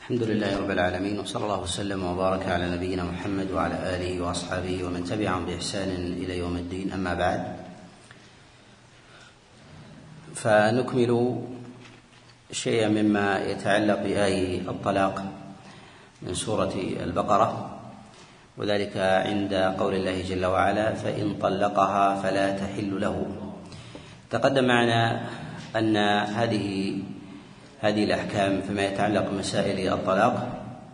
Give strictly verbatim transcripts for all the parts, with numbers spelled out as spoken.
الحمد لله رب العالمين، وصلى الله وسلم وبارك على نبينا محمد وعلى آله وأصحابه ومن تبعهم بإحسان إلى يوم الدين. أما بعد، فنكمل شيئا مما يتعلق بآية الطلاق من سورة البقرة، وذلك عند قول الله جل وعلا: فإن طلقها فلا تحل له. تقدم معنا أن هذه هذه الأحكام فيما يتعلق بمسائل الطلاق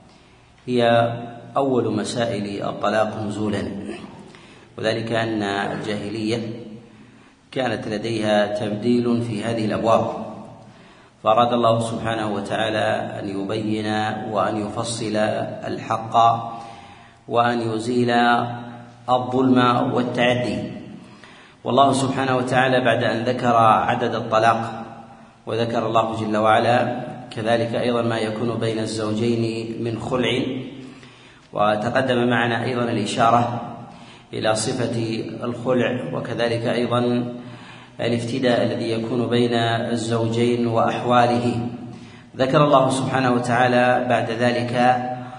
هي أول مسائل الطلاق نزولا، وذلك أن الجاهلية كانت لديها تبديل في هذه الأبواب، فأراد الله سبحانه وتعالى أن يبين وأن يفصل الحق وأن يزيل الظلم والتعدي. والله سبحانه وتعالى بعد أن ذكر عدد الطلاق، وذكر الله جل وعلا كذلك أيضا ما يكون بين الزوجين من خلع، وتقدم معنا أيضا الإشارة إلى صفة الخلع، وكذلك أيضا الافتداء الذي يكون بين الزوجين وأحواله. ذكر الله سبحانه وتعالى بعد ذلك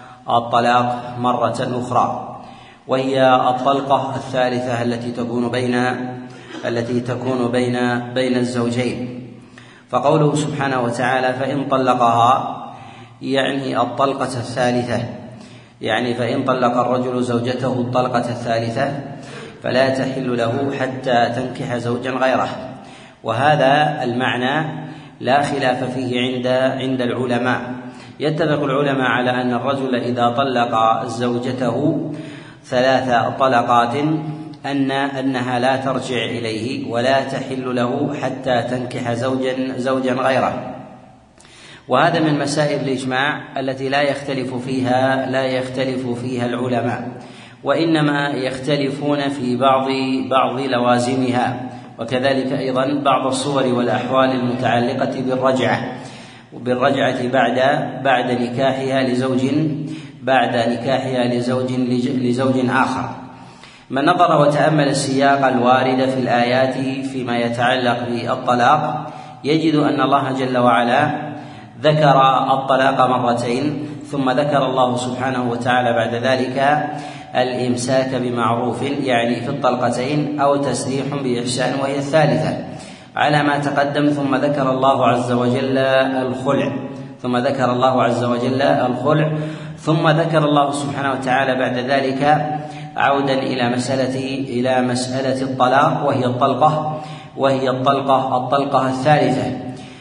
الطلاق مرة أخرى، وهي الطلقة الثالثة التي تكون بين التي تكون بين بين الزوجين. فقوله سبحانه وتعالى: فإن طلقها، يعني الطلقة الثالثة، يعني فإن طلق الرجل زوجته الطلقة الثالثة فلا تحل له حتى تنكح زوجا غيره. وهذا المعنى لا خلاف فيه عند عند العلماء. يتفق العلماء على أن الرجل إذا طلق زوجته ثلاث طلقات أن أنها لا ترجع إليه ولا تحل له حتى تنكح زوجا زوجا غيره. وهذا من مسائل الإجماع التي لا يختلف فيها لا يختلف فيها العلماء، وإنما يختلفون في بعض بعض لوازمها، وكذلك أيضا بعض الصور والأحوال المتعلقة بالرجعة وبالرجعة بعد بعد نكاحها لزوج بعد نكاحها لزوج لزوج آخر. من نظر وتأمل السياق الوارد في الآيات فيما يتعلق بالطلاق يجد أن الله جل وعلا ذكر الطلاق مرتين، ثم ذكر الله سبحانه وتعالى بعد ذلك الإمساك بمعروف، يعني في الطلقتين، أو تسريح بإحسان وهي الثالثة على ما تقدم. ثم ذكر الله عز وجل الخلع ثم ذكر الله عز وجل الخلع ثم ذكر الله سبحانه وتعالى بعد ذلك عودا إلى مسألة إلى مسألة الطلاق، وهي الطلقة وهي الطلقة الطلقة الثالثة.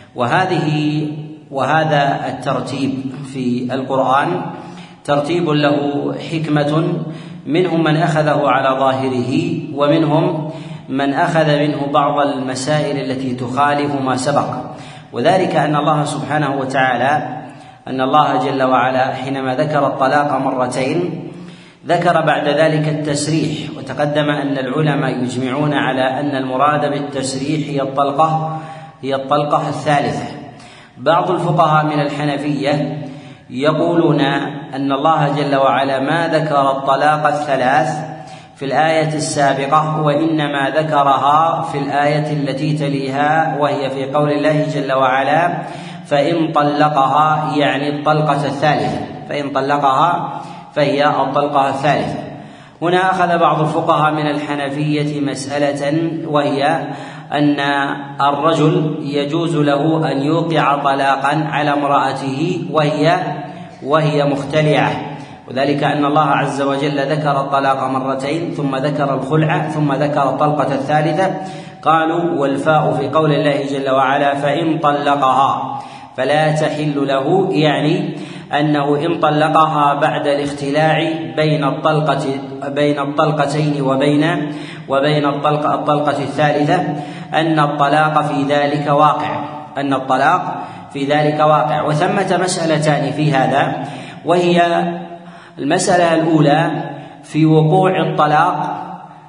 وهذه وهذا الترتيب في القرآن ترتيب له حكمة، منهم من أخذه على ظاهره، ومنهم من أخذ منه بعض المسائل التي تخالف ما سبق. وذلك أن الله سبحانه وتعالى أن الله جل وعلا حينما ذكر الطلاق مرتين ذكر بعد ذلك التسريح، وتقدم أن العلماء يجمعون على أن المراد بالتسريح هي الطلقة هي الطلقة الثالثة. بعض الفقهاء من الحنفية يقولون أن الله جل وعلا ما ذكر الطلاق الثلاث في الآية السابقة، وإنما ذكرها في الآية التي تليها، وهي في قول الله جل وعلا: فإن طلقها، يعني الطلقة الثالثة، فإن طلقها فهي الطلقة الثالثة. هنا أخذ بعض الفقهاء من الحنفية مسألة، وهي أن الرجل يجوز له أن يوقع طلاقا على امرأته وهي وهي مختلعة، وذلك أن الله عز وجل ذكر الطلاق مرتين، ثم ذكر الخلع، ثم ذكر الطلقة الثالثة. قالوا: والفاء في قول الله جل وعلا: فإن طلقها فلا تحل له، يعني أنه إن طلقها بعد الاختلاع بين الطلقة بين الطلقتين وبين وبين الطلقة الطلقة الثالثة أن الطلاق في ذلك واقع أن الطلاق في ذلك واقع. وثمة مسألتان في هذا، وهي المسألة الأولى في وقوع الطلاق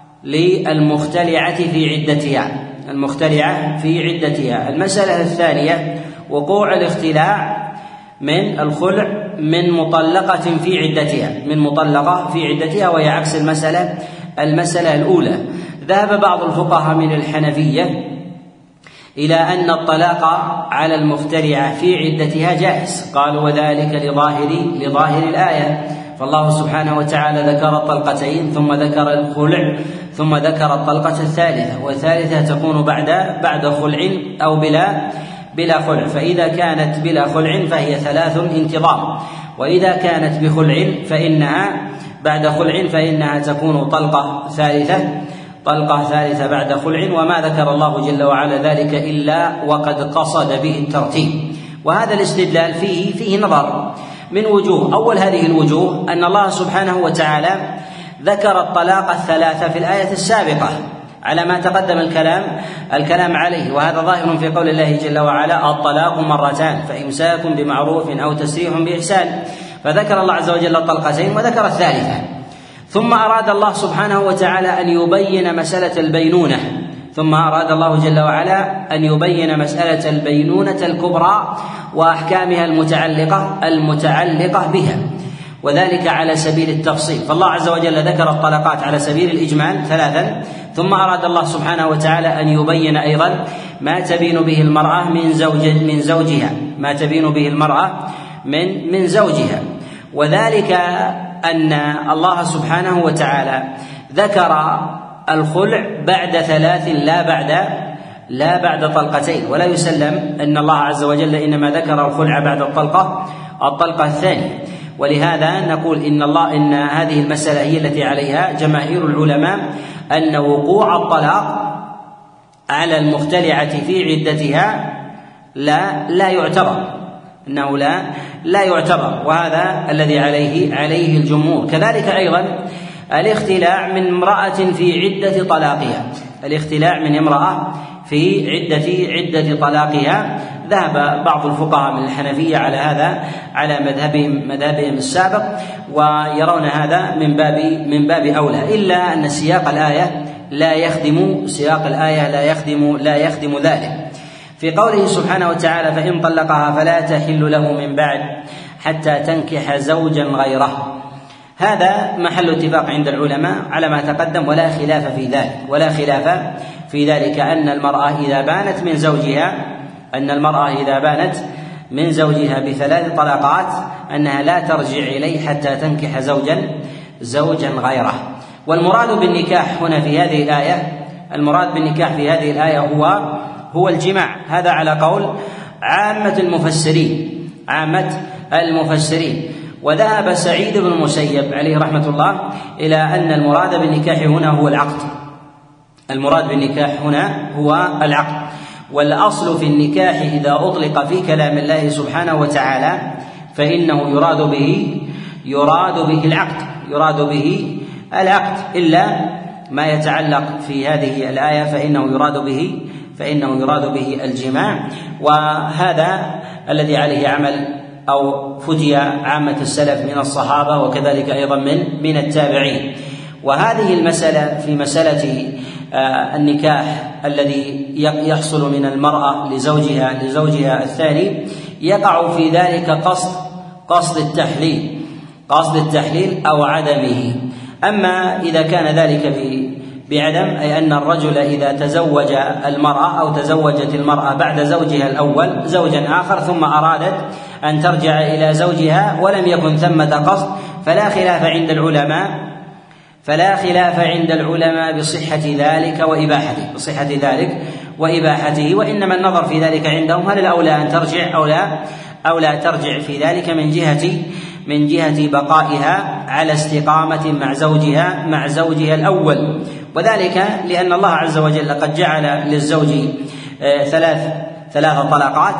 للمختلعة في عدتها المختلعة في عدتها المسألة الثانية وقوع الاختلاع من الخلع من مطلقة في عدتها من مطلقة في عدتها وهي عكس المسألة المسألة الأولى. ذهب بعض الفقهاء من الحنفية إلى أن الطلاق على المخترعة في عدتها جائز. قالوا وذلك لظاهر لظاهر الآية، فالله سبحانه وتعالى ذكر الطلقتين ثم ذكر الخلع ثم ذكر الطلقة الثالثة، والثالثة تكون بعد بعد خلع أو بلا بلا خلع، فإذا كانت بلا خلع فهي ثلاث انتظام، وإذا كانت بخلع فإنها بعد خلع فإنها تكون طلقة ثالثة طلقة ثالثة بعد خلع، وما ذكر الله جل وعلا ذلك إلا وقد قصد به الترتيب. وهذا الاستدلال فيه فيه نظر من وجوه. أول هذه الوجوه أن الله سبحانه وتعالى ذكر الطلاق الثلاثة في الآية السابقة على ما تقدم الكلام الكلام عليه، وهذا ظاهر في قول الله جل وعلا الطلاق مرتان فإمساك بمعروف أو تسريح بإحسان، فذكر الله عز وجل الطلقتين وذكر الثالثة. ثم أراد الله سبحانه وتعالى أن يبين مسألة البينونة ثم أراد الله جل وعلا أن يبين مسألة البينونة الكبرى وأحكامها المتعلقة المتعلقة بها، وذلك على سبيل التفصيل. فالله عز وجل ذكر الطلقات على سبيل الإجمال ثلاثا، ثم أراد الله سبحانه وتعالى أن يبين أيضا ما تبين به المرأة من زوج من زوجها ما تبين به المرأة من من زوجها، وذلك أن الله سبحانه وتعالى ذكر الخلع بعد ثلاث لا بعد لا بعد طلقتين، ولا يسلم أن الله عز وجل إنما ذكر الخلع بعد الطلقة الطلقة الثانية. ولهذا نقول إن الله إن هذه المسألة هي التي عليها جماهير العلماء، أن وقوع الطلاق على المختلعة في عدتها لا لا يعتبر أنه لا لا يعتبر، وهذا الذي عليه عليه الجمهور. كذلك أيضا الاختلاع من امرأة في عدة طلاقها الاختلاع من امرأة في عدة عدة طلاقها، ذهب بعض الفقهاء من الحنفية على هذا على مذهبهم مذهبهم السابق، ويرون هذا من باب من باب أولى، إلا أن سياق الآية لا يخدم سياق الآية لا يخدم لا يخدم ذلك. في قوله سبحانه وتعالى فإن طلقها فلا تحل له من بعد حتى تنكح زوجا غيره، هذا محل اتفاق عند العلماء على ما تقدم، ولا خلاف في ذلك ولا خلاف في ذلك أن المرأة إذا بانت من زوجها أن المرأة إذا بانت من زوجها بثلاث طلقات أنها لا ترجع إليه حتى تنكح زوجا زوجا غيره. والمراد بالنكاح هنا في هذه الآية المراد بالنكاح في هذه الآية هو هو الجماع، هذا على قول عامة المفسرين عامة المفسرين وذهب سعيد بن المسيب عليه رحمة الله إلى أن المراد بالنكاح هنا هو العقد المراد بالنكاح هنا هو العقد. والأصل في النكاح إذا أطلق في كلام الله سبحانه وتعالى فإنه يراد به يراد به العقد يراد به العقد إلا ما يتعلق في هذه الآية فإنه يراد به فإنه يراد به الجماع، وهذا الذي عليه عمل أو فتي عامة السلف من الصحابة وكذلك أيضا من من التابعين. وهذه المسألة في مسألة النكاح الذي يحصل من المرأة لزوجها لزوجها الثاني يقع في ذلك قصد قصد التحليل قصد التحليل أو عدمه. أما إذا كان ذلك بعدم، أي أن الرجل إذا تزوج المرأة أو تزوجت المرأة بعد زوجها الأول زوجا آخر ثم أرادت أن ترجع إلى زوجها ولم يكن ثمة قصد، فلا خلاف عند العلماء فلا خلاف عند العلماء بصحة ذلك وإباحته بصحة ذلك وإباحته وإنما النظر في ذلك عندهم هل الأولى أن ترجع أو لا أو لا ترجع في ذلك من جهة من جهة بقائها على استقامة مع زوجها مع زوجها الأول، وذلك لأن الله عز وجل قد جعل للزوج ثلاث ثلاث طلقات،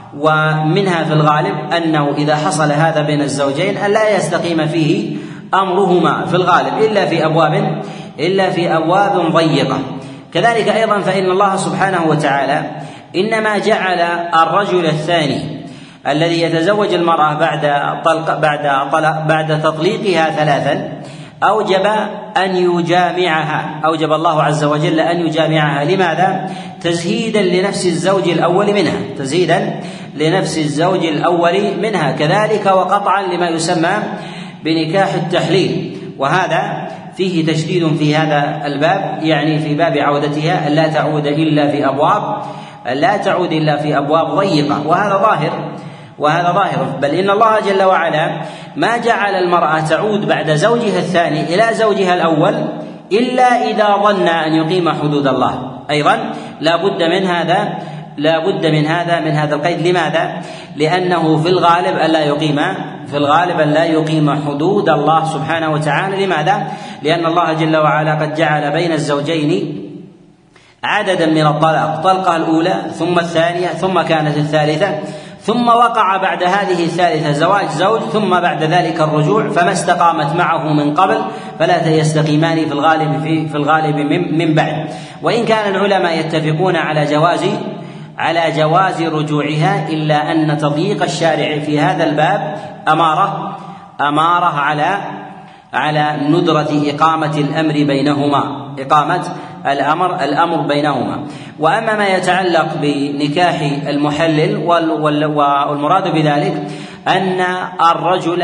ومنها في الغالب أنه إذا حصل هذا بين الزوجين أن لا يستقيم فيه أمرهما في الغالب إلا في أبواب إلا في أبواب ضيقة. كذلك أيضا فإن الله سبحانه وتعالى إنما جعل الرجل الثاني الذي يتزوج المرأة بعد طلق بعد طلق بعد تطليقها ثلاثا أوجب أن يجامعها أوجب الله عز وجل أن يجامعها. لماذا؟ تزهيدا لنفس الزوج الأول منها تزهيدا لنفس الزوج الأول منها كذلك وقطعا لما يسمى بنكاح التحليل، وهذا فيه تشديد في هذا الباب، يعني في باب عودتها ألا تعود إلا في أبواب لا تعود إلا في أبواب ضيقة، وهذا ظاهر وهذا ظاهر بل إن الله جل وعلا ما جعل المرأة تعود بعد زوجها الثاني إلى زوجها الأول إلا إذا ظن أن يقيم حدود الله. أيضا لا بد من هذا لا بد من هذا من هذا القيد. لماذا؟ لأنه في الغالب أن لا يقيم في الغالب أن لا يقيم حدود الله سبحانه وتعالى. لماذا؟ لأن الله جل وعلا قد جعل بين الزوجين عددا من الطلاق، الطلقة الأولى ثم الثانية ثم كانت الثالثة، ثم وقع بعد هذه الثالثة زواج زوج، ثم بعد ذلك الرجوع، فما استقامت معه من قبل فلا يستقيمان في الغالب في, في الغالب من, من بعد. وإن كان العلماء يتفقون على جواز على جواز رجوعها، إلا أن تضييق الشارع في هذا الباب أمارة أمارة على على ندرة إقامة الأمر بينهما إقامة الأمر الأمر بينهما. وأما ما يتعلق بنكاح المحلل والمراد بذلك أن الرجل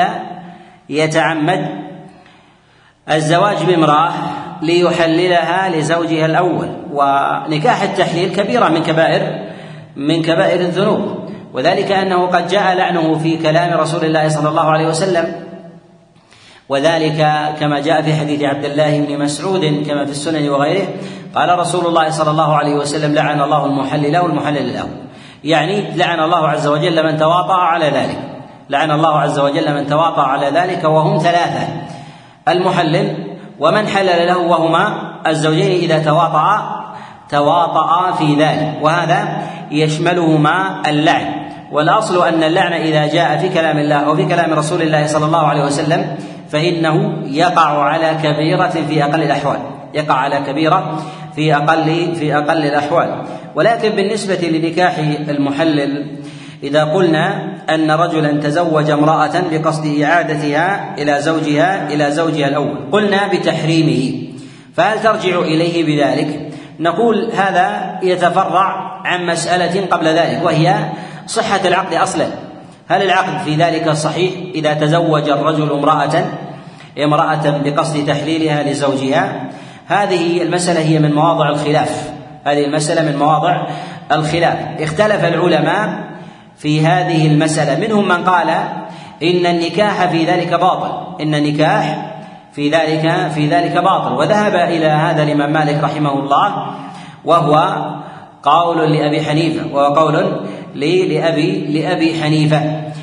يتعمد الزواج بامرأة ليحللها لزوجها الأول، ونكاح التحليل كبيرة من كبائر من كبائر الذنوب، وذلك أنه قد جاء لعنه في كلام رسول الله صلى الله عليه وسلم، وذلك كما جاء في حديث عبد الله بن مسعود كما في السنن وغيره، قال رسول الله صلى الله عليه وسلم: لعن الله المحلل والمحلل له، يعني لعن الله عز وجل من تواطأ على ذلك لعن الله عز وجل من تواطأ على ذلك وهم ثلاثة: المحلل ومن حلل له وهما الزوجين إذا تواطأ تواطأ في ذلك، وهذا يشملهما اللعن. والأصل أن اللعن إذا جاء في كلام الله أو في كلام رسول الله صلى الله عليه وسلم فإنه يقع على كبيرة في أقل الأحوال يقع على كبيرة في أقل في أقل الأحوال. ولكن بالنسبة لنكاح المحلل، إذا قلنا أن رجلا تزوج امرأة بقصد إعادتها إلى زوجها إلى زوجها الأول، قلنا بتحريمه، فهل ترجع إليه بذلك؟ نقول هذا يتفرع عن مسألة قبل ذلك، وهي صحة العقد أصلا. هل العقد في ذلك صحيح إذا تزوج الرجل امرأة امرأة بقصد تحليلها لزوجها؟ هذه المسألة هي من مواضع الخلاف هذه المسألة من مواضع الخلاف اختلف العلماء في هذه المسألة، منهم من قال إن النكاح في ذلك باطل إن النكاح في ذلك في ذلك باطل وذهب إلى هذا الإمام مالك رحمه الله، وهو قول لأبي حنيفة وهو قول لأبي لأبي حنيفة.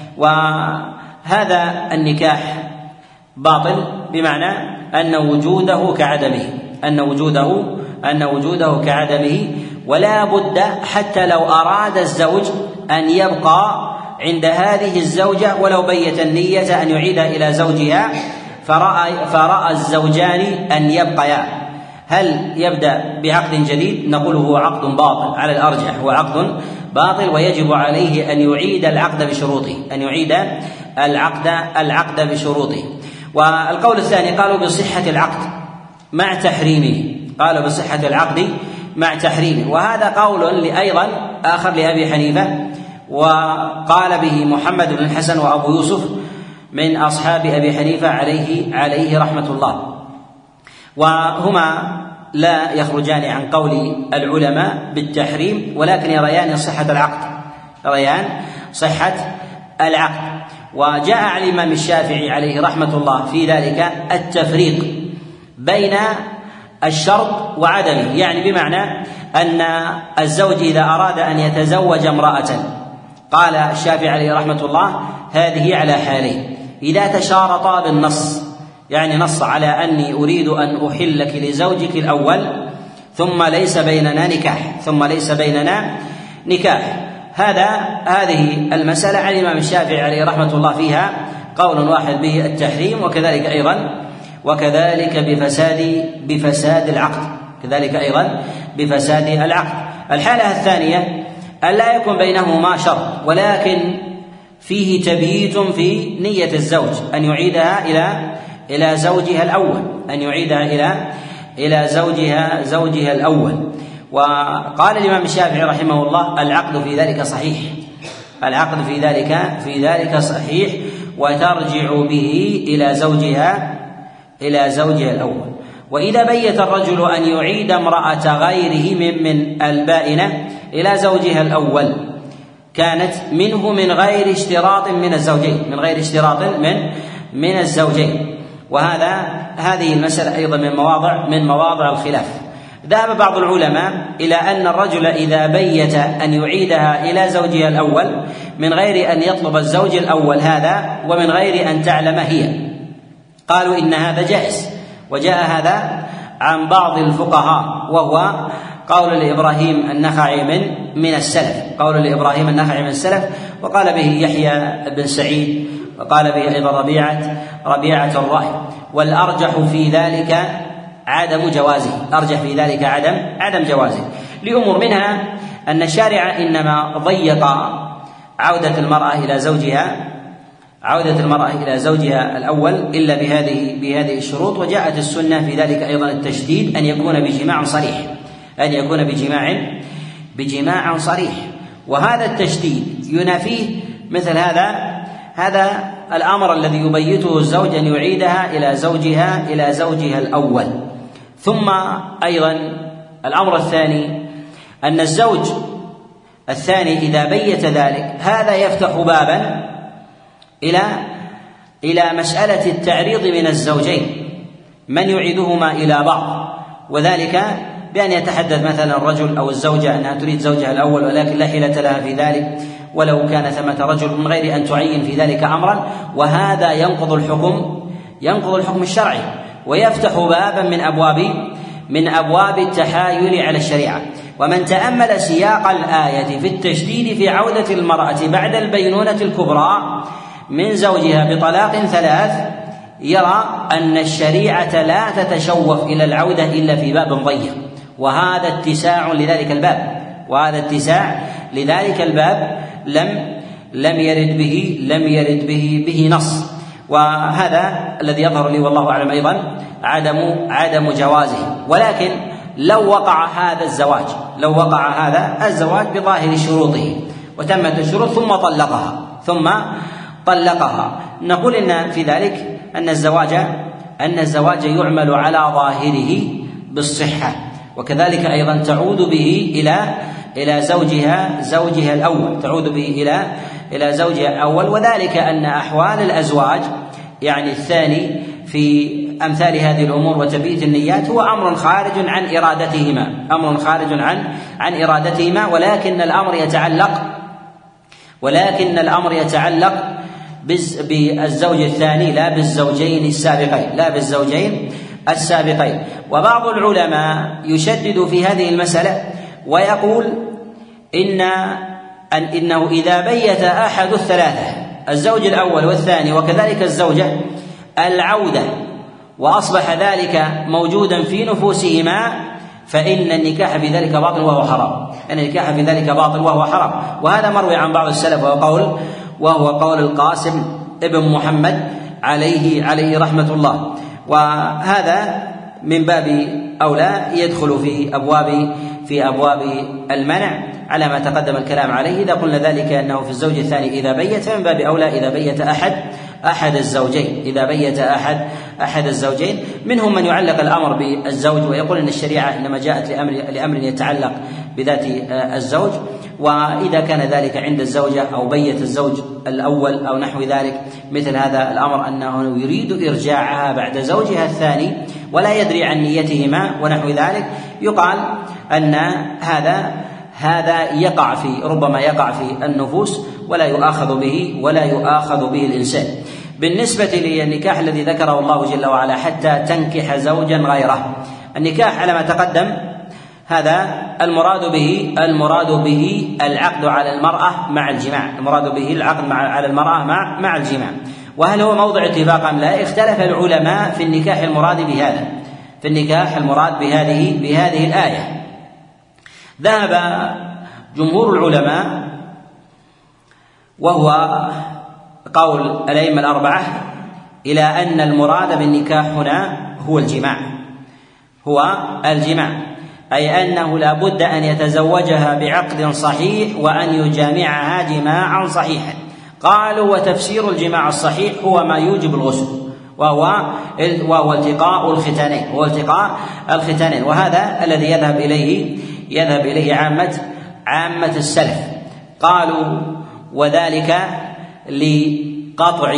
وهذا النكاح باطل بمعنى أن وجوده كعدمه أن وجوده أن وجوده كعدمه ولا بد حتى لو أراد الزوج أن يبقى عند هذه الزوجة ولو بيت النية أن يعيد إلى زوجها، فرأى, فرأى الزوجان أن يبقيا، هل يبدأ بعقد جديد؟ نقول هو عقد باطل، على الأرجح هو عقد باطل، ويجب عليه أن يعيد العقد بشروطه أن يعيد العقد العقد بشروطه. والقول الثاني قالوا بصحة العقد مع تحريمه قالوا بصحة العقد مع تحريمه وهذا قول أيضا آخر لأبي حنيفة، وقال به محمد بن الحسن وأبو يوسف من أصحاب أبي حنيفة عليه عليه رحمة الله، وهما لا يخرجان عن قول العلماء بالتحريم، ولكن يريان صحة العقد يريان صحة العقد. وجاء عن الإمام الشافعي عليه رحمة الله في ذلك التفريق بين الشرط وعدمه، يعني بمعنى أن الزوج إذا أراد أن يتزوج امرأة، قال الشافعي عليه رحمة الله هذه على حالين: إذا تشارطا بالنص، يعني نص على أني أريد أن أحلك لزوجك الأول ثم ليس بيننا نكاح ثم ليس بيننا نكاح هذا هذه المسألة على الإمام الشافعي عليه رحمة الله فيها قول واحد به التحريم، وكذلك أيضا وكذلك بفساد بفساد العقد كذلك أيضا بفساد العقد. الحالة الثانية أن لا يكون بينهما شرط، ولكن فيه تبييت في نية الزوج أن يعيدها إلى إلى زوجها الأول أن يعيدها إلى إلى زوجها زوجها الأول. وقال الإمام الشافعي رحمه الله العقد في ذلك صحيح العقد في ذلك في ذلك صحيح وترجع به إلى زوجها إلى زوجها الأول. وإذا بيت الرجل أن يعيد امرأة غيره من, من البائنة إلى زوجها الأول كانت منه من غير اشتراط من الزوجين من غير اشتراط من من الزوجين وهذا هذه المسألة أيضا من مواضع من مواضع الخلاف. ذهب بعض العلماء إلى أن الرجل إذا بيت أن يعيدها إلى زوجها الأول من غير أن يطلب الزوج الأول هذا ومن غير أن تعلم هي، قالوا إن هذا جائز، وجاء هذا عن بعض الفقهاء وهو قول لإبراهيم النخعي من من السلف قول لإبراهيم النخعي من السلف وقال به يحيى بن سعيد وقال به أيضا ربيعة ربيعة الرأي. والأرجح في ذلك عدم جوازه أرجح في ذلك عدم عدم جوازه لأمور، منها أن الشارع إنما ضيق عودة المرأة إلى زوجها عودة المرأة إلى زوجها الأول إلا بهذه بهذه الشروط، وجاءت السنة في ذلك أيضا التشديد أن يكون بجماع صريح أن يكون بجماع بجماع صريح وهذا التشديد ينافيه مثل هذا هذا الأمر الذي يبيته الزوج أن يعيدها إلى زوجها إلى زوجها الأول. ثم أيضا الأمر الثاني أن الزوج الثاني إذا بيت ذلك هذا يفتح بابا إلى إلى مسألة التعريض من الزوجين من يعيدهما إلى بعض، وذلك بأن يتحدث مثلا الرجل أو الزوجة أنها تريد زوجها الأول ولكن لا حيلة لها في ذلك ولو كان ثمة رجل من غير أن تعين في ذلك أمرا، وهذا ينقض الحكم ينقض الحكم الشرعي ويفتح بابا من أبواب من أبواب التحايل على الشريعة. ومن تأمل سياق الآية في التشديد في عودة المرأة بعد البينونة الكبرى من زوجها بطلاق ثلاث يرى أن الشريعة لا تتشوف إلى العودة إلا في باب ضيق، وهذا اتساع لذلك الباب وهذا اتساع لذلك الباب لم لم يرد به لم يرد به به نص. وهذا الذي يظهر لي والله أعلم أيضا عدم عدم جوازه. ولكن لو وقع هذا الزواج لو وقع هذا الزواج بظاهر شروطه وتمت الشروط ثم طلقها ثم طلقها نقول إن في ذلك أن الزواج أن الزواج يعمل على ظاهره بالصحة، وكذلك أيضا تعود به إلى إلى زوجها زوجها الأول تعود به إلى إلى زوجها الأول. وذلك أن أحوال الأزواج يعني الثاني في أمثال هذه الأمور وتبييت النيات هو أمر خارج عن إرادتهما أمر خارج عن عن إرادتهما ولكن الأمر يتعلق ولكن الأمر يتعلق بالزوج الثاني لا بالزوجين السابقين لا بالزوجين السابقين. وبعض العلماء يشدد في هذه المسألة ويقول إن أن إنه إذا بيت أحد الثلاثة الزوج الأول والثاني وكذلك الزوجة العودة وأصبح ذلك موجودا في نفوسهما فإن النكاح في ذلك باطل وهو حرام أن النكاح في ذلك باطل وهو حرام. وهذا مروي عن بعض السلف وهو قول وهو قول القاسم ابن محمد عليه عليه رحمة الله. وهذا من باب أولى يدخل في أبواب في أبواب المنع على ما تقدم الكلام عليه. إذا قلنا ذلك أنه في الزوج الثاني إذا بيت من باب أولى إذا بيت أحد أحد الزوجين إذا بيت أحد أحد الزوجين. منهم من يعلق الأمر بالزوج ويقول أن الشريعة إنما جاءت لأمر لأمر يتعلق بذات الزوج، وإذا كان ذلك عند الزوجة أو بيت الزوج الأول أو نحو ذلك مثل هذا الأمر أنه يريد إرجاعها بعد زوجها الثاني ولا يدري عن نيتهما ونحو ذلك يقال أن هذا هذا يقع في ربما يقع في النفوس ولا يؤاخذ به ولا يؤاخذ به الإنسان. بالنسبة للنكاح الذي ذكره الله جل وعلا حتى تنكح زوجا غيره، النكاح على ما تقدم هذا المراد به المراد به العقد على المرأة مع الجماع المراد به العقد مع على المرأة مع مع الجماع. وهل هو موضع اتفاق أم لا؟ اختلف العلماء في النكاح المراد بهذا في النكاح المراد بهذه بهذه الآية. ذهب جمهور العلماء وهو قول الأئمة الأربعة إلى أن المراد بالنكاح هنا هو الجماع هو الجماع أي أنه لا بد أن يتزوجها بعقد صحيح وأن يجامعها جماعا صحيحا. قالوا وتفسير الجماع الصحيح هو ما يوجب الغسل وهو وهو التقاء الختانين هو التقاء الختانين وهذا الذي يذهب إليه يذهب إليه عامة عامة السلف. قالوا وذلك لقطع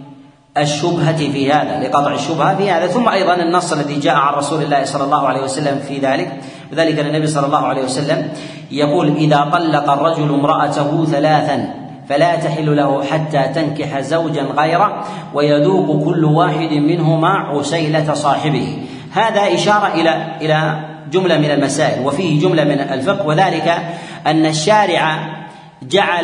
الشبهة في هذا لقطع الشبهة في هذا ثم أيضا النص الذي جاء عن رسول الله صلى الله عليه وسلم في ذلك، وذلك النبي صلى الله عليه وسلم يقول: إذا طلق الرجل امرأته ثلاثا فلا تحل له حتى تنكح زوجا غيره ويذوق كل واحد منهما عسيلة صاحبه. هذا إشارة إلى إلى جملة من المسائل وفيه جملة من الفقه، وذلك أن الشارع جعل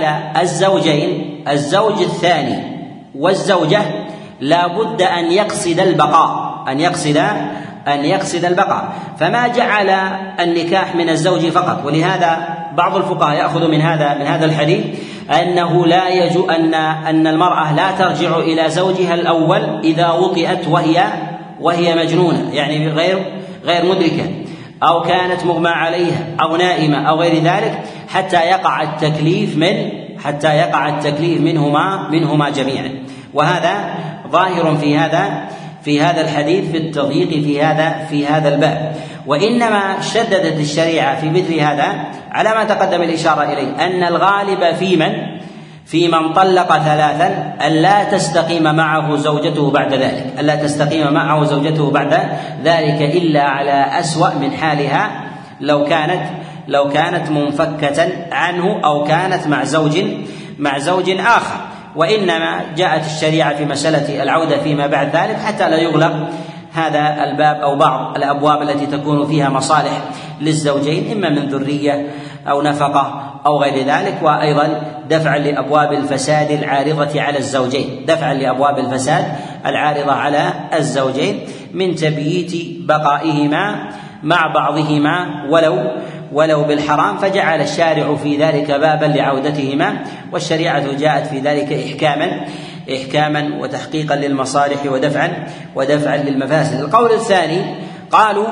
الزوجين الزوج الثاني والزوجة لا بد أن يقصد البقاء أن يقصد أن يقصد البقاء فما جعل النكاح من الزوج فقط. ولهذا بعض الفقهاء يأخذ من هذا من هذا الحديث أنه لا يجوز أن أن المرأة لا ترجع إلى زوجها الأول إذا وطئت وهي وهي مجنونة، يعني غير غير مدركة أو كانت مغمى عليها أو نائمة أو غير ذلك، حتى يقع التكليف من حتى يقع التكليف منهما منهما جميعا. وهذا ظاهر في هذا في هذا الحديث في التضييق في هذا في هذا الباب. وإنما شددت الشريعة في مثل هذا على ما تقدم الإشارة إليه، أن الغالب في من في من طلق ثلاثا ألا تستقيم معه زوجته بعد ذلك ألا تستقيم معه زوجته بعد ذلك إلا على أسوأ من حالها لو كانت لو كانت منفكة عنه أو كانت مع زوج مع زوج آخر. وإنما جاءت الشريعة في مسألة العودة فيما بعد ذلك حتى لا يغلق هذا الباب أو بعض الأبواب التي تكون فيها مصالح للزوجين، إما من ذرية أو نفقة أو غير ذلك، وأيضا دفعا لأبواب الفساد العارضة على الزوجين دفعا لأبواب الفساد العارضة على الزوجين من تبييت بقائهما مع بعضهما ولو ولو بالحرام، فجعل الشارع في ذلك بابا لعودتهما، والشريعة جاءت في ذلك إحكاما إحكاما وتحقيقا للمصالح ودفعا ودفعا للمفاسد. القول الثاني قالوا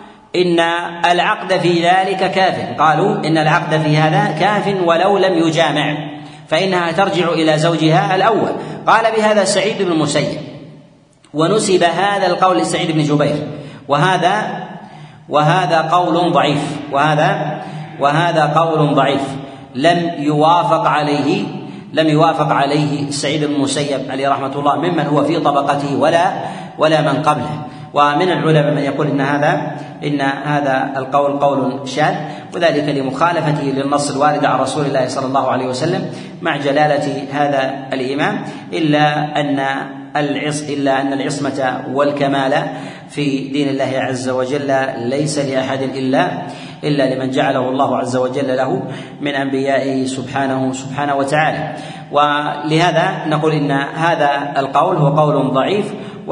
إن العقد في ذلك كاف قالوا إن العقد في هذا كاف ولو لم يجامع فإنها ترجع إلى زوجها الأول. قال بهذا سعيد بن المسيب، ونسب هذا القول لسعيد بن جبير، وهذا وهذا قول ضعيف وهذا وهذا قول ضعيف لم يوافق عليه لم يوافق عليه سعيد بن المسيب عليه رحمة الله ممن هو في طبقته ولا ولا من قبله. ومن العلماء من يقول إن هذا إن هذا القول قول شاذ، وذلك لمخالفته للنص الوارد عن رسول الله صلى الله عليه وسلم مع جلالة هذا الإمام، إلا أن العص إلا أن العصمة والكمال في دين الله عز وجل ليس لأحد إلا إلا لمن جعله الله عز وجل له من أنبيائه سبحانه سبحانه وتعالى. ولهذا نقول إن هذا القول هو قول ضعيف،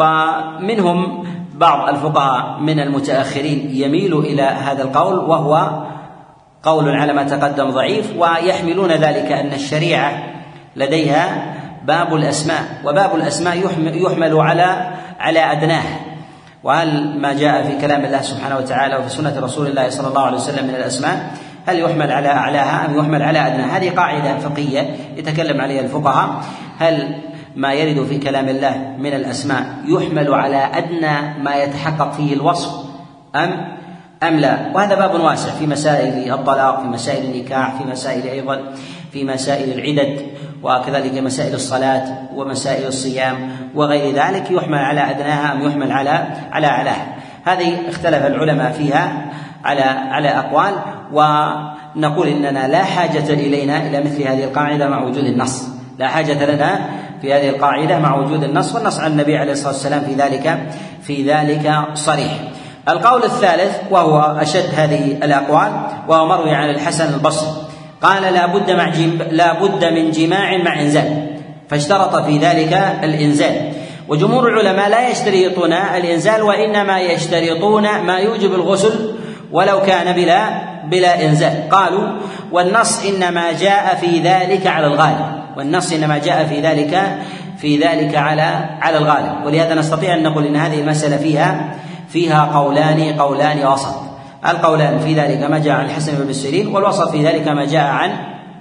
ومنهم بعض الفقهاء من المتأخرين يميل إلى هذا القول وهو قول على ما تقدم ضعيف، ويحملون ذلك أن الشريعة لديها باب الأسماء، وباب الأسماء يحمل على على أدناه، وهل ما جاء في كلام الله سبحانه وتعالى وفي سنة رسول الله صلى الله عليه وسلم من الأسماء هل يحمل على أعلاها أم يحمل على أدناها؟ هذه قاعدة فقهية يتكلم عليها الفقهاء، هل ما يرد في كلام الله من الأسماء يحمل على أدنى ما يتحقق فيه الوصف أم أم لا؟ وهذا باب واسع في مسائل الطلاق، في مسائل النكاح، في مسائل أيضا في مسائل العدد، وكذلك مسائل الصلاة ومسائل الصيام وغير ذلك، يحمل على أدناها أم يحمل على على أعلاها. هذه اختلف العلماء فيها على على أقوال، ونقول إننا لا حاجة إلينا إلى مثل هذه القاعدة مع وجود النص، لا حاجة لنا في هذه القاعدة مع وجود النص، والنص عن النبي عليه الصلاة والسلام في ذلك في ذلك صريح. القول الثالث وهو أشد هذه الأقوال وهو مروي عن الحسن البصري، قال لا بد مع لا بد من جماع مع إنزال، فاشترط في ذلك الإنزال. وجمهور العلماء لا يشترطون الإنزال، وإنما يشترطون ما يوجب الغسل ولو كان بلا بلا إنزال. قالوا والنص إنما جاء في ذلك على الغالب والنص إنما جاء في ذلك في ذلك على على الغالب. ولهذا نستطيع أن نقول إن هذه المسألة فيها فيها قولان قولان وسط. القولان في ذلك ما جاء عن الحسن بن سيرين، والوسط في ذلك ما جاء عن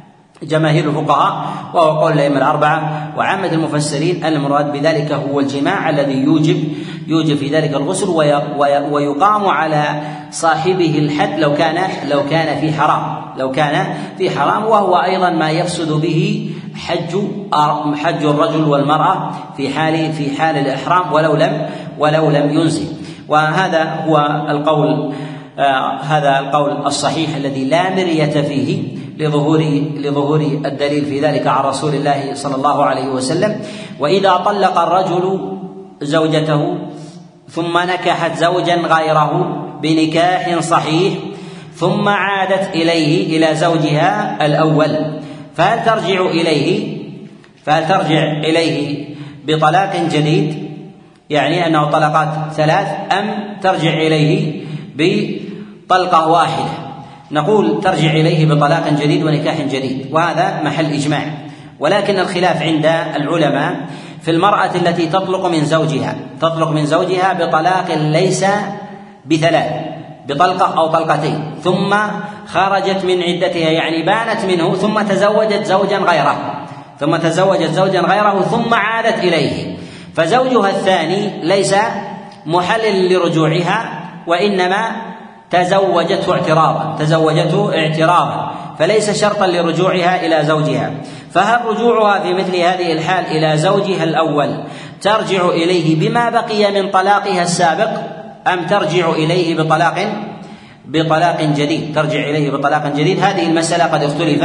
جماهير الفقهاء، وهو قول الأئمة الأربعة وعامة المفسرين أن المراد بذلك هو الجماع الذي يوجب يوجب في ذلك الغسل، ويقام على صاحبه الحد لو كان لو كان في حرام لو كان في حرام وهو أيضا ما يفسد به حج حج الرجل والمرأة في حال في حال الإحرام ولو لم ولو لم ينزل. وهذا هو القول آه هذا القول الصحيح الذي لا مرية فيه لظهور لظهور الدليل في ذلك عن رسول الله صلى الله عليه وسلم. وإذا طلق الرجل زوجته ثم نكحت زوجا غيره بنكاح صحيح ثم عادت إليه إلى زوجها الأول، فهل ترجع إليه فهل ترجع إليه بطلاق جديد، يعني أنه طلقات ثلاث، أم ترجع إليه بطلقة واحدة؟ نقول ترجع إليه بطلاق جديد ونكاح جديد، وهذا محل إجماع. ولكن الخلاف عند العلماء في المرأة التي تطلق من زوجها تطلق من زوجها بطلاق ليس بثلاث، بطلقة أو طلقتين، ثم خرجت من عدتها يعني بانت منه ثم تزوجت زوجا غيره ثم تزوجت زوجا غيره ثم عادت إليه، فزوجها الثاني ليس محل لرجوعها وإنما تزوجته اعتراضا تزوجته اعتراضا فليس شرطا لرجوعها إلى زوجها. فهل رجوعها في مثل هذه الحال إلى زوجها الأول ترجع إليه بما بقي من طلاقها السابق، أم ترجع إليه بطلاق بطلاق جديد ترجع إليه بطلاق جديد؟ هذه المسألة قد اختلف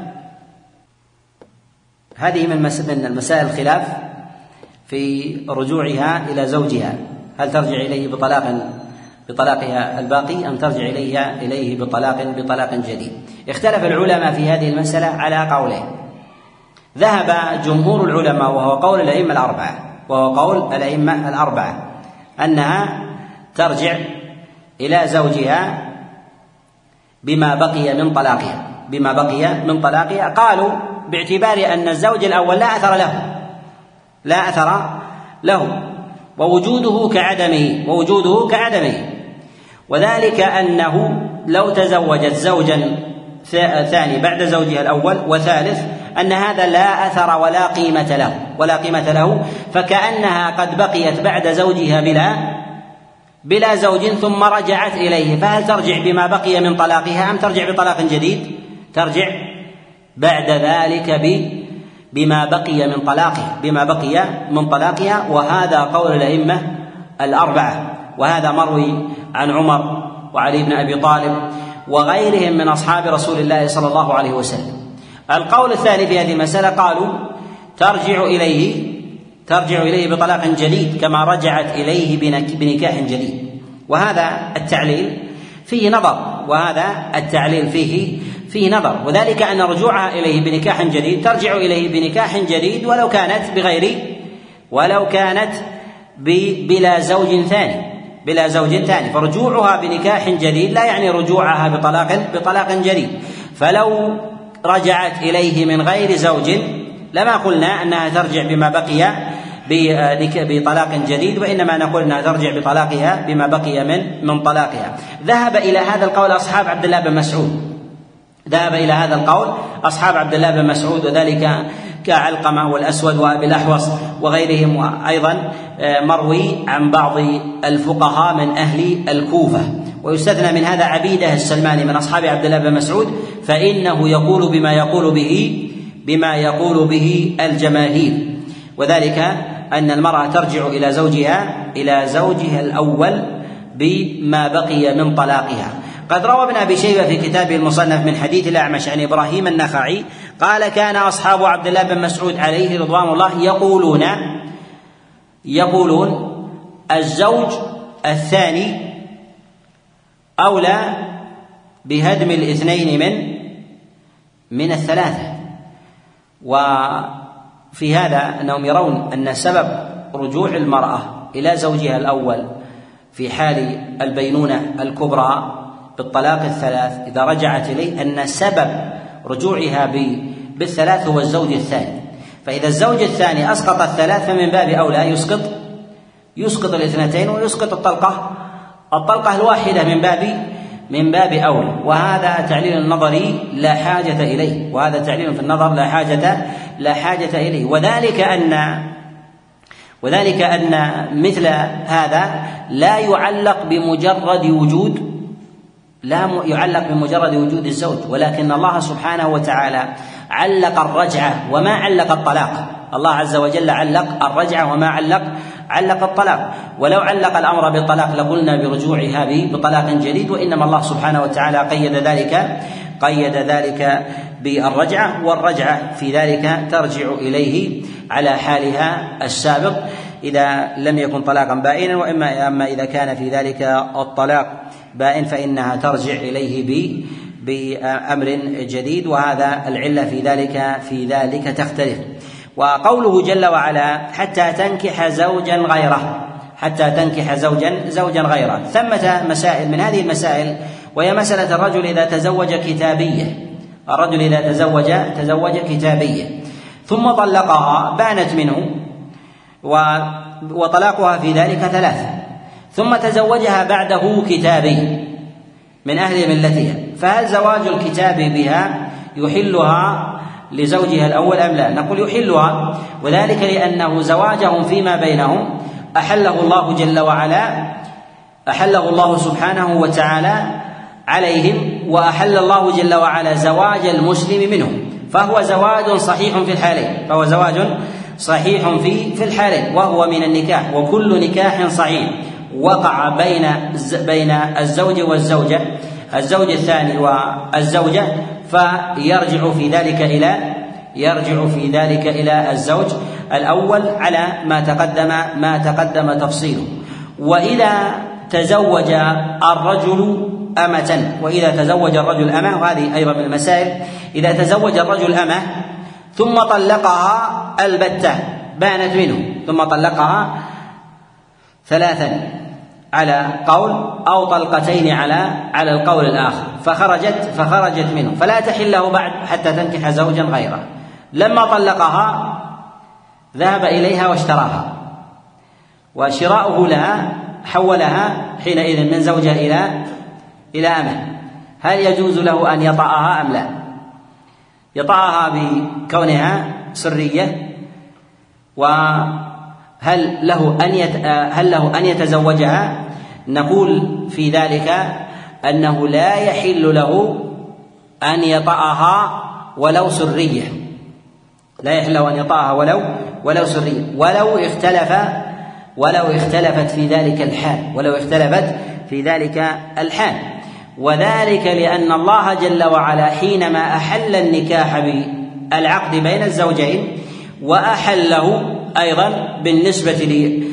هذه من المسائل الخلاف في رجوعها إلى زوجها، هل ترجع إليه بطلاق بطلاقها الباقي أم ترجع إليه إليه بطلاق بطلاق جديد؟ اختلف العلماء في هذه المسألة على قولين. ذهب جمهور العلماء وهو قول الأئمة الأربعة وهو قول الأئمة الأربعة أنها ترجع إلى زوجها بما بقي من طلاقها بما بقي من طلاقها قالوا باعتبار أن الزوج الأول لا أثر له لا أثر له ووجوده كعدمه ووجوده كعدمه وذلك أنه لو تزوجت زوجا ثاني بعد زوجها الأول وثالث أن هذا لا أثر ولا قيمة له ولا قيمة له فكأنها قد بقيت بعد زوجها بلا بلا زوج ثم رجعت إليه، فهل ترجع بما بقي من طلاقها أم ترجع بطلاق جديد؟ ترجع بعد ذلك بما بقي من طلاقها بما بقي من طلاقها وهذا قول الأئمة الأربعة، وهذا مروي عن عمر وعلي بن أبي طالب وغيرهم من أصحاب رسول الله صلى الله عليه وسلم. القول الثاني في هذه المسألة قالوا ترجع إليه ترجع إليه بطلاق جديد كما رجعت إليه بنكاح جديد، وهذا التعليل فيه نظر وهذا التعليل فيه فيه نظر وذلك أن رجوعها إليه بنكاح جديد ترجع إليه بنكاح جديد ولو كانت بغير ولو كانت بلا زوج ثاني بلا زوج ثاني فرجوعها بنكاح جديد لا يعني رجوعها بطلاق بطلاق جديد. فلو رجعت إليه من غير زوج لما قلنا أنها ترجع بما بقي بطلاق جديد، وإنما نقول أنها ترجع بطلاقها بما بقي من من طلاقها. ذهب إلى هذا القول أصحاب عبد الله بن مسعود ذهب إلى هذا القول أصحاب عبد الله بن مسعود وذلك كعلقمة والأسود وأبي الأحوص وغيرهم، وأيضا مروي عن بعض الفقهاء من أهل الكوفة. ويستثنى من هذا عبيدة السلماني من أصحاب عبد الله بن مسعود فإنه يقول بما يقول به بما يقول به الجماهير، وذلك أن المرأة ترجع إلى زوجها إلى زوجها الأول بما بقي من طلاقها. قد روى ابن أبي شيبة في كتابه المصنف من حديث الأعمش عن إبراهيم النخعي قال كان أصحاب عبد الله بن مسعود عليه رضوان الله يقولون يقولون الزوج الثاني أولى بهدم الاثنين من من الثلاثة. وفي هذا أنهم يرون أن سبب رجوع المرأة إلى زوجها الأول في حال البينونة الكبرى بالطلاق الثلاث إذا رجعت إليه أن سبب رجوعها بالثلاث هو الزوج الثاني، فإذا الزوج الثاني أسقط الثلاث فمن باب أولى يسقط يسقط الاثنتين ويسقط الطلقة الطلقة الواحدة من باب من باب أولى، وهذا تعليل نظري لا حاجة إليه، وهذا تعليل في النظر لا حاجة لا حاجة إليه، وذلك أن وذلك أن مثل هذا لا يعلق بمجرد وجود لا يعلق بمجرد وجود الزوج، ولكن الله سبحانه وتعالى علق الرجعة وما علق الطلاق. الله عز وجل علق الرجعة وما علق علق الطلاق، ولو علق الأمر بالطلاق لقلنا برجوعها بطلاق جديد، وإنما الله سبحانه وتعالى قيد ذلك قيد ذلك بالرجعة، والرجعة في ذلك ترجع إليه على حالها السابق إذا لم يكن طلاقا بائنا، وإما أما إذا كان في ذلك الطلاق بائن فإنها ترجع إليه ب بأمر جديد، وهذا العلة في ذلك في ذلك تختلف. وقوله جل وعلا حتى تنكح زوجا غيره، حتى تنكح زوجا زوجا غيره، ثمة مسائل من هذه المسائل، وهي مسألة الرجل إذا تزوج كتابية، الرجل إذا تزوج تزوج كتابية ثم طلقها بانت منه وطلاقها في ذلك ثلاثة، ثم تزوجها بعده كتابي من أهل ملتها، فهل زواج الكتاب بها يحلها لزوجها الأول أم لا؟ نقول يحلها، وذلك لأنه زواجهم فيما بينهم أحله الله جل وعلا أحله الله سبحانه وتعالى عليهم، وأحل الله جل وعلا زواج المسلم منهم، فهو زواج صحيح في الحالين فهو زواج صحيح في في الحالين وهو من النكاح، وكل نكاح صحيح وقع بين بين الزوج والزوجة الزوج الثاني والزوجة فيرجع في ذلك إلى يرجع في ذلك إلى الزوج الأول على ما تقدم ما تقدم تفصيله. وإذا تزوج الرجل أمة وإذا تزوج الرجل أمة، وهذه أيضا من المسائل، إذا تزوج الرجل أمة ثم طلقها البتة بانت منه، ثم طلقها ثلاثا على قول أو طلقتين على على القول الآخر، فخرجت فخرجت منه فلا تحل له بعد حتى تنكح زوجا غيره. لما طلقها ذهب إليها واشتراها، وشراؤه لها حولها حينئذ من زوجة إلى إلى أمة، هل يجوز له أن يطأها أم لا؟ يطأها بكونها سرية، وهل له أن هل له أن يتزوجها؟ نقول في ذلك أنه لا يحل له أن يطأها ولو سرية، لا يحل له أن يطأها ولو ولو سرية، ولو اختلف ولو اختلفت في ذلك الحال ولو اختلفت في ذلك الحال وذلك لأن الله جل وعلا حينما أحل النكاح بالعقد بين الزوجين وأحله أيضا بالنسبة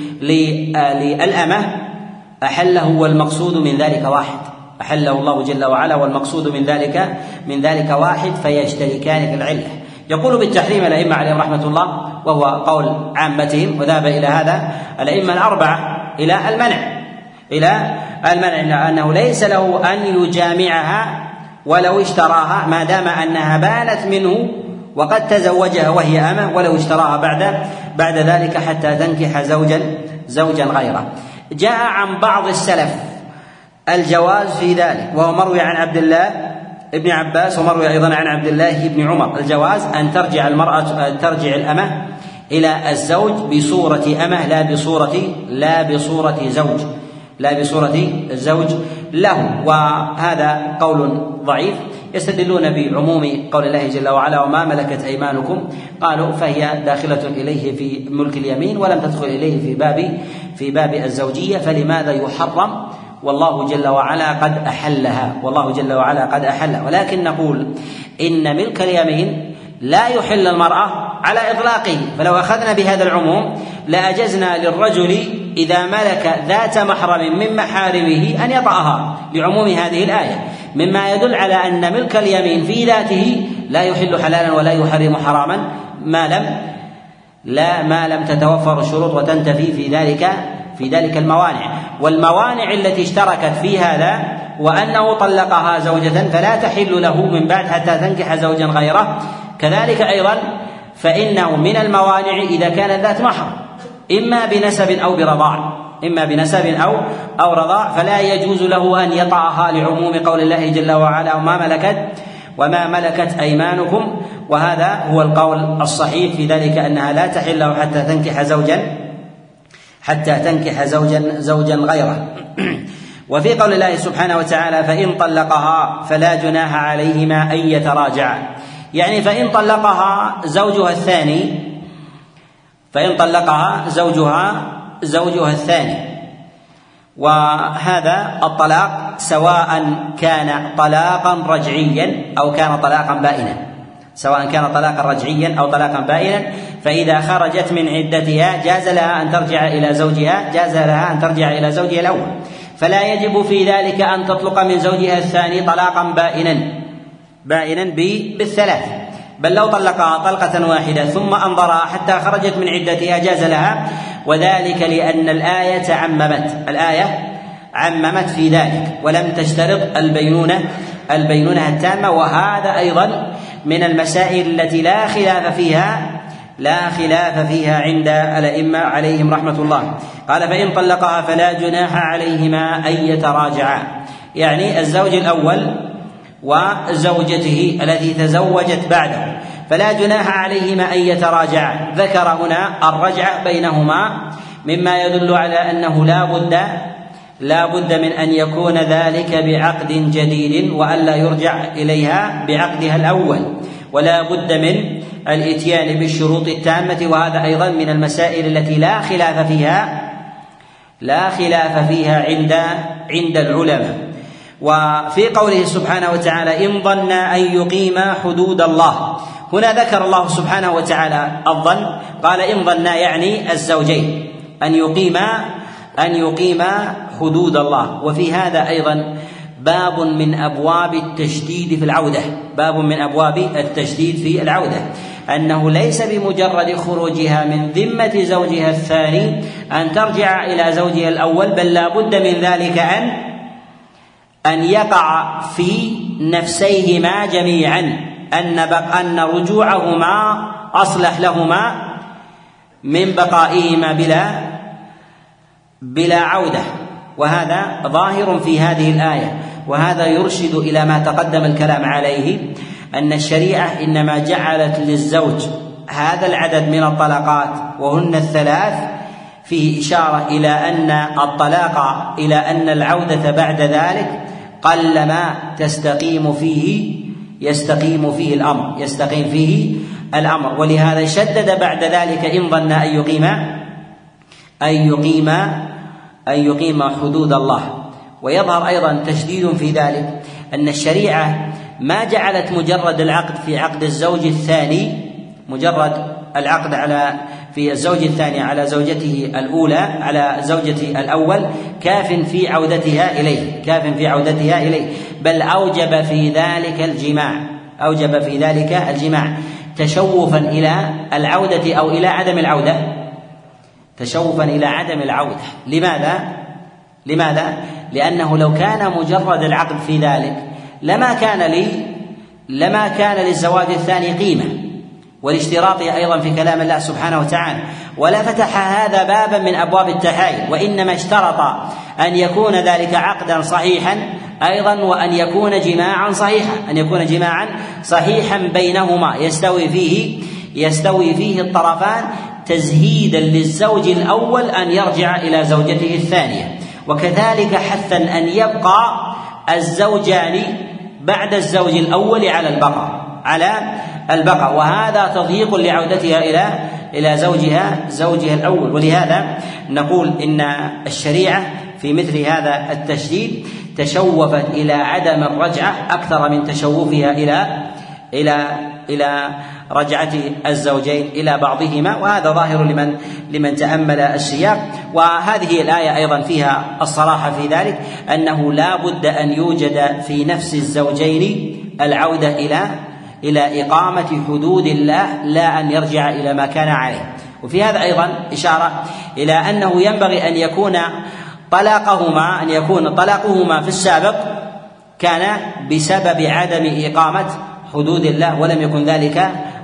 للأمة أحله والمقصود من ذلك واحد، أحله الله جل وعلا والمقصود من ذلك من ذلك واحد فيشتركان في العلة. يقول بالتحريم الأئمة عليهم رحمة الله، وهو قول عامتهم، وذهب إلى هذا الأئمة الأربعة إلى المنع إلى المنع أنه ليس له أن يجامعها ولو اشتراها ما دام أنها بانت منه وقد تزوجها وهي أمة، ولو اشتراها بعد بعد ذلك حتى تنكح زوجا زوجا غيره. جاء عن بعض السلف الجواز في ذلك، وهو مروي عن عبد الله ابن عباس ومروي أيضا عن عبد الله بن عمر، الجواز أن ترجع المرأة أن ترجع الأمة إلى الزوج بصورة أمة لا بصورة لا بصورة زوج لا بصورة الزوج له، وهذا قول ضعيف. يستدلون بعموم قول الله جل وعلا وما ملكت أيمانكم، قالوا فهي داخلة إليه في ملك اليمين ولم تدخل إليه في باب في باب الزوجية، فلماذا يحرم والله جل وعلا قد أحلها والله جل وعلا قد أحلها. ولكن نقول إن ملك اليمين لا يحل المرأة على إطلاقه، فلو أخذنا بهذا العموم لأجزنا للرجل إذا ملك ذات محرم من محارمه أن يطأها لعموم هذه الآية، مما يدل على أن ملك اليمين في ذاته لا يحل حلالا ولا يحرم حراما ما لم لا ما لم تتوفر الشروط وتنتفي في ذلك في ذلك الموانع. والموانع التي اشتركت في هذا وأنه طلقها زوجة فلا تحل له من بعد حتى تنكح زوجا غيره، كذلك أيضا فإنه من الموانع إذا كانت ذات محرم إما بنسب أو برضاع إما بنسب أو أو رضاع، فلا يجوز له أن يطأها لعموم قول الله جل وعلا وما ملكت وما ملكت أيمانكم، وهذا هو القول الصحيح في ذلك أنها لا تحل له حتى تنكح زوجا حتى تنكح زوجا زوجا غيره. وفي قول الله سبحانه وتعالى فإن طلقها فلا جناح عليهما أن يتراجعا، يعني فإن طلقها زوجها الثاني فإن طلقها زوجها زوجها الثاني وهذا الطلاق سواء كان طلاقا رجعيا أو كان طلاقا بائنا سواء كان طلاقا رجعيا أو طلاقا بائنا، فإذا خرجت من عدتها جاز لها أن ترجع إلى زوجها جاز لها أن ترجع إلى زوجها الأول، فلا يجب في ذلك أن تطلق من زوجها الثاني طلاقا بائنا بائنا بالثلاث، بل لو طلقها طلقة واحدة ثم أنظرها حتى خرجت من عدتها جاز لها، وذلك لأن الآية عممت الآية عممت في ذلك ولم تشترط البينونة البينونة التامة. وهذا أيضا من المسائل التي لا خلاف فيها لا خلاف فيها عند الأئمة عليهم رحمة الله. قال فإن طلقها فلا جناح عليهما أن يتراجعا، يعني الزوج الأول وزوجته التي تزوجت بعده فلا جناح عليهما أن يتراجعا. ذكر هنا الرجعة بينهما مما يدل على أنه لا بد لا بد من أن يكون ذلك بعقد جديد وألا يرجع إليها بعقدها الأول، ولا بد من الإتيان بالشروط التامة. وهذا أيضا من المسائل التي لا خلاف فيها لا خلاف فيها عند عند العلماء. وفي قوله سبحانه وتعالى إن ظن أن يقيما حدود الله، هنا ذكر الله سبحانه وتعالى الظن، قال إن ظن يعني الزوجين أن يقيما أن يقيما حدود الله. وفي هذا أيضا باب من أبواب التشديد في العودة باب من أبواب التشديد في العودة أنه ليس بمجرد خروجها من ذمة زوجها الثاني أن ترجع إلى زوجها الأول، بل لا بد من ذلك أن أن يقع في نفسيهما جميعا أن بق أن رجوعهما أصلح لهما من بقائهما بلا بلا عودة. وهذا ظاهر في هذه الآية، وهذا يرشد إلى ما تقدم الكلام عليه، أن الشريعة إنما جعلت للزوج هذا العدد من الطلقات وهن الثلاث فيه إشارة إلى أن الطلاق إلى أن العودة بعد ذلك قلما تستقيم فيه يستقيم فيه الأمر يستقيم فيه الأمر ولهذا شدد بعد ذلك إن ظن أن يقيم أن يقيم أن يقيم حدود الله. ويظهر أيضا تشديد في ذلك أن الشريعة ما جعلت مجرد العقد في عقد الزوج الثاني مجرد العقد على في الزوج الثاني على زوجته الأولى على زوجته الأول كاف في عودتها إليه كاف في عودتها إليه بل أوجب في ذلك الجماع أوجب في ذلك الجماع تشوفا إلى العودة أو إلى عدم العودة تشوفا إلى عدم العودة. لماذا؟ لماذا؟ لأنه لو كان مجرد العقد في ذلك لما كان لي لما كان للزواج الثاني قيمة والاشتراط أيضا في كلام الله سبحانه وتعالى، ولا فتح هذا بابا من أبواب التحايل، وإنما اشترط أن يكون ذلك عقدا صحيحا أيضا وأن يكون جماعا صحيحا أن يكون جماعا صحيحا بينهما يستوي فيه يستوي فيه الطرفان تزهيدا للزوج الأول أن يرجع إلى زوجته الثانية، وكذلك حثا أن يبقى الزوجان بعد الزوج الأول على البقاء على البقاء وهذا تضييق لعودتها إلى إلى زوجها زوجها الأول. ولهذا نقول إن الشريعة في مثل هذا التشديد تشوفت إلى عدم الرجعة أكثر من تشوفها إلى إلى إلى رجعة الزوجين إلى بعضهما، وهذا ظاهر لمن لمن تأمل السياق. وهذه الآية أيضا فيها الصراحة في ذلك أنه لا بد أن يوجد في نفس الزوجين العودة إلى إلى إقامة حدود الله لا أن يرجع إلى ما كان عليه. وفي هذا أيضا إشارة إلى أنه ينبغي أن يكون طلاقهما أن يكون طلاقهما في السابق كان بسبب عدم إقامة حدود الله ولم يكن ذلك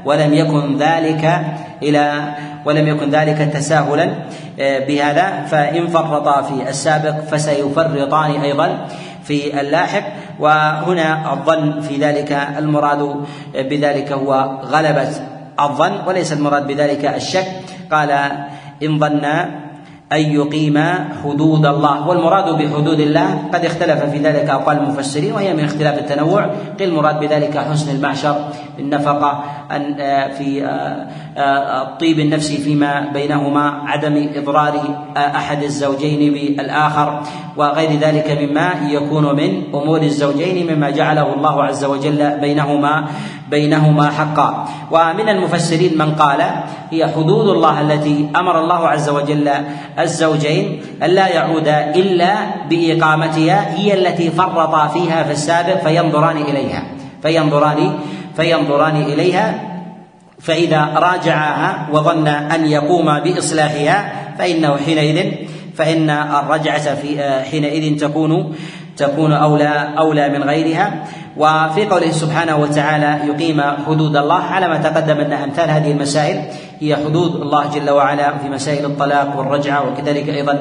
ولم يكن ذلك إلى ولم يكن ذلك تساهلا بهذا، فإن فرطا في السابق فسيفرطان أيضا في اللاحق. وهنا الظن في ذلك المراد بذلك هو غلبة الظن، وليس المراد بذلك الشك. قال إن ظن أن يقيم حدود الله، والمراد بحدود الله قد اختلف في ذلك أقوال المفسرين، وهي من اختلاف التنوع. قيل المراد بذلك حسن المعشر، النفقة في الطيب النفسي فيما بينهما، عدم إضرار أحد الزوجين بالآخر، وغير ذلك مما يكون من أمور الزوجين مما جعله الله عز وجل بينهما بينهما حقا. ومن المفسرين من قال هي حدود الله التي أمر الله عز وجل الزوجين ألا يعودا إلا بإقامتها، هي التي فرطا فيها في السابق فينظران إليها فينظران فينظران إليها فإذا راجعها وظن أن يقوم بإصلاحها فإنه حينئذ فإن الرجعة في حينئذ تكون تكون أولى أولى من غيرها. وفي قوله سبحانه وتعالى يقيم حدود الله، على ما تقدم أن أمثال هذه المسائل هي حدود الله جل وعلا في مسائل الطلاق والرجعة، وكذلك أيضا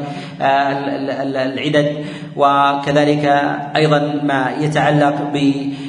العدد، وكذلك أيضا ما يتعلق ب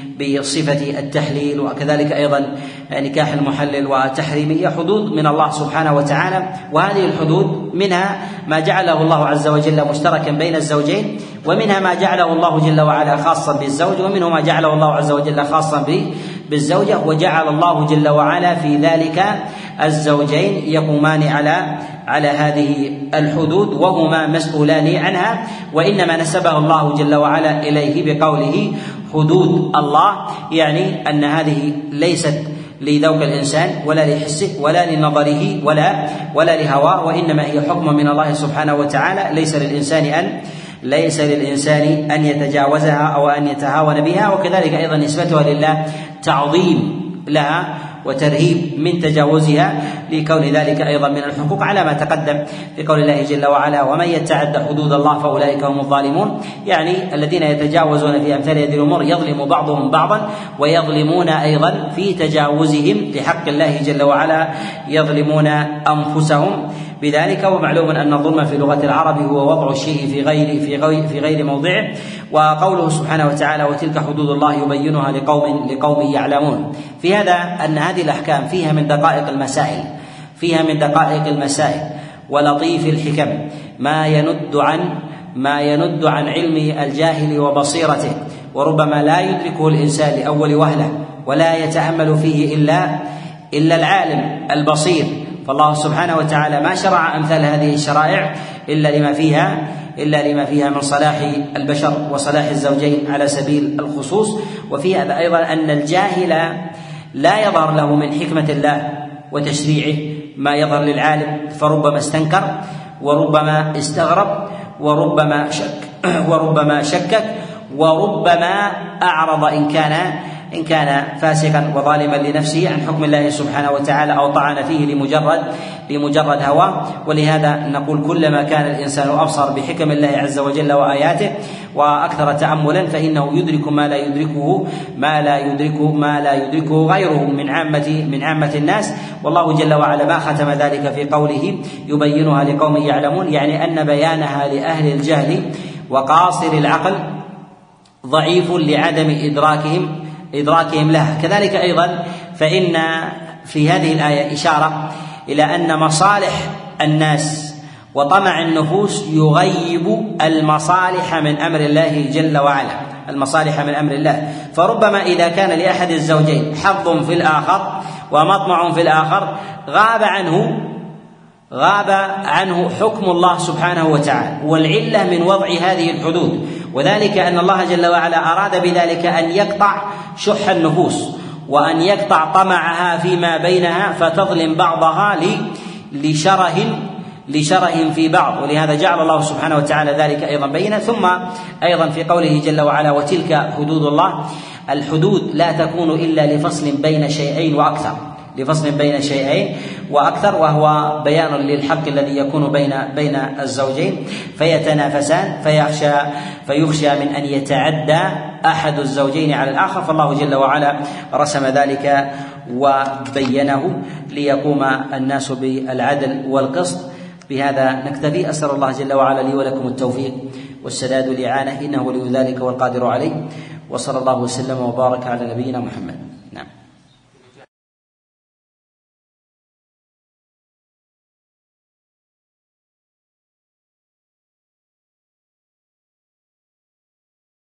بصفة التحليل، وكذلك أيضا نكاح المحلل وتحريمه، هي حدود من الله سبحانه وتعالى. وهذه الحدود منها ما جعله الله عز وجل مشتركا بين الزوجين، ومنها ما جعله الله جل وعلا خاصا بالزوج، ومنه ما جعله الله عز وجل خاصا بالزوجة. وجعل الله جل وعلا في ذلك الزوجين يقومان على على هذه الحدود وهما مسؤولان عنها، وإنما نسبه الله جل وعلا إليه بقوله حدود الله، يعني أن هذه ليست لذوق الإنسان ولا لحسه ولا لنظره ولا ولا لهواه، وإنما هي حكم من الله سبحانه وتعالى، ليس للإنسان أن ليس للإنسان أن يتجاوزها أو أن يتهاون بها. وكذلك أيضا نسبتها لله تعظيم لها وترهيب من تجاوزها، لكون ذلك أيضا من الحقوق، على ما تقدم في قول الله جل وعلا ومن يتعد حدود الله فأولئك هم الظالمون، يعني الذين يتجاوزون في أمثال هذه الأمور يظلم بعضهم بعضا، ويظلمون أيضا في تجاوزهم لحق الله جل وعلا يظلمون أنفسهم بذلك. ومعلوم أن الظلم في لغة العرب هو وضع الشيء في غير في غير في غير موضعه. وقوله سبحانه وتعالى وتلك حدود الله يبينها لقوم لقوم يعلمون، في هذا أن هذه الأحكام فيها من دقائق المسائل فيها من دقائق المسائل ولطيف الحكم ما يند عن ما يند عن علم الجاهل وبصيرته، وربما لا يدركه الإنسان لأول وهلة ولا يتأمل فيه إلا إلا العالم البصير. فالله سبحانه وتعالى ما شرع أمثال هذه الشرائع إلا لما فيها إلا لما فيها من صلاح البشر وصلاح الزوجين على سبيل الخصوص. وفي هذا أيضا أن الجاهل لا يظهر له من حكمة الله وتشريعه ما يظهر للعالم، فربما استنكر وربما استغرب وربما شك وربما شكك وربما أعرض إن كان إن كان فاسقا وظالما لنفسه عن حكم الله سبحانه وتعالى أو طعن فيه لمجرد لمجرد هواه. ولهذا نقول كلما كان الإنسان أبصر بحكم الله عز وجل وآياته وأكثر تأملا فإنه يدرك ما لا يدركه ما لا يدركه ما لا يدركه غيره من عامة من عامة الناس. والله جل وعلا ما ختم ذلك في قوله يبينها لقوم يعلمون، يعني أن بيانها لأهل الجهل وقاصر العقل ضعيف لعدم إدراكهم إدراكهم لها. كذلك أيضا فإن في هذه الآية إشارة إلى أن مصالح الناس وطمع النفوس يغيب المصالح من أمر الله جل وعلا المصالح من أمر الله. فربما إذا كان لأحد الزوجين حظ في الآخر ومطمع في الآخر غاب عنه غاب عنه حكم الله سبحانه وتعالى، والعلة من وضع هذه الحدود، وذلك أن الله جل وعلا أراد بذلك أن يقطع شح النفوس وأن يقطع طمعها فيما بينها فتظلم بعضها لشره لشره في بعض. ولهذا جعل الله سبحانه وتعالى ذلك أيضا بينا. ثم أيضا في قوله جل وعلا وتلك حدود الله، الحدود لا تكون إلا لفصل بين شيئين وأكثر لفصل بين شيئين وأكثر وهو بيان للحق الذي يكون بين بين الزوجين فيتنافسان فيخشى فيخشى من أن يتعدى أحد الزوجين على الآخر. فالله جل وعلا رسم ذلك وبينه ليقوم الناس بالعدل والقسط. بهذا نكتفي. أسأل الله جل وعلا لي ولكم التوفيق والسداد والإعانة، إنه ولي ذلك والقادر عليه. وصلى الله وسلم وبارك على نبينا محمد.